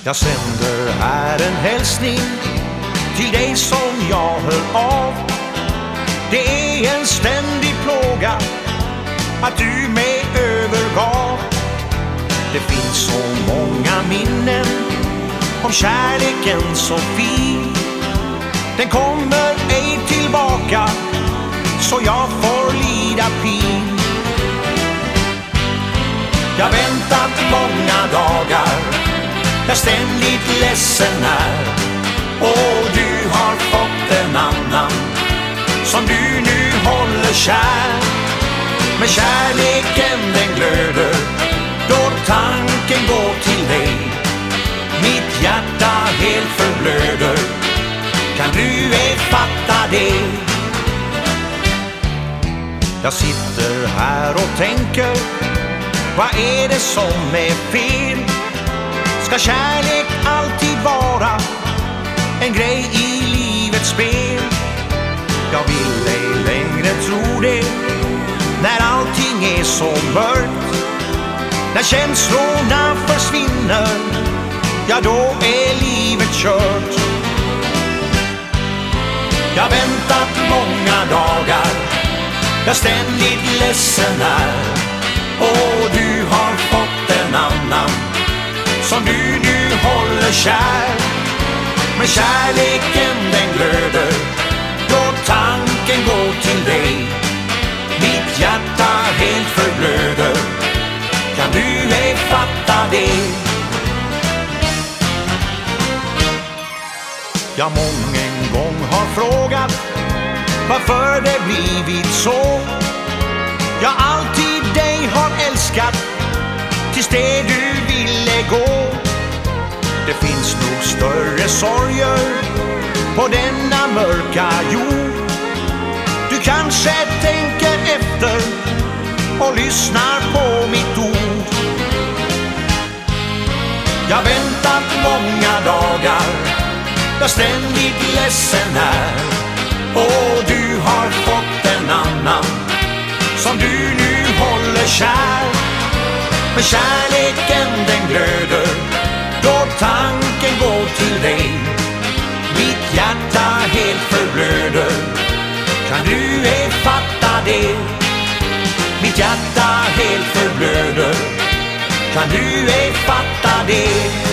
Jag sänder här en hälsning till dig som jag hör av. Det är en ständig plåga att du mig övergav. Det finns så många minnen om kärleken så fin. Den kommer ej tillbaka, så jag får lida pin. Jag väntat många dagar, jag ständigt ledsen är. Och du har fått en annan som du nu håller kär. Men kärleken den glöder då tanken går till dig. Mitt hjärta helt förblöder, kan du ej fatta det? Jag sitter här och tänker, vad är det som är fel? Ska kärlek alltid vara en grej i livets spel? Jag vill ej längre tro det, när allting är så mörkt. När känslorna försvinner, ja då är livet kört. Jag väntat många dagar, jag ständigt ledsen är. Och du har fått en annan som du nu håller kär. Men kärleken den glöder då tanken går till dig. Mitt hjärta helt förblöder, kan du ej fatta det? Jag mången gång har frågat varför det blivit så. Jag alltid dig har älskat tills det du ville gå. Det finns nog större sorger på denna mörka jord. Du kanske tänker efter och lyssnar på mitt ord. Jag väntat många dagar, jag ständigt ledsen är. Och du har fått en annan som du nu håller kär. Men kärleken den glöder då tanken går till dig. Mitt hjärta helt förblöder, kan du ej fatta det? Mitt hjärta helt förblöder, kan du ej fatta det?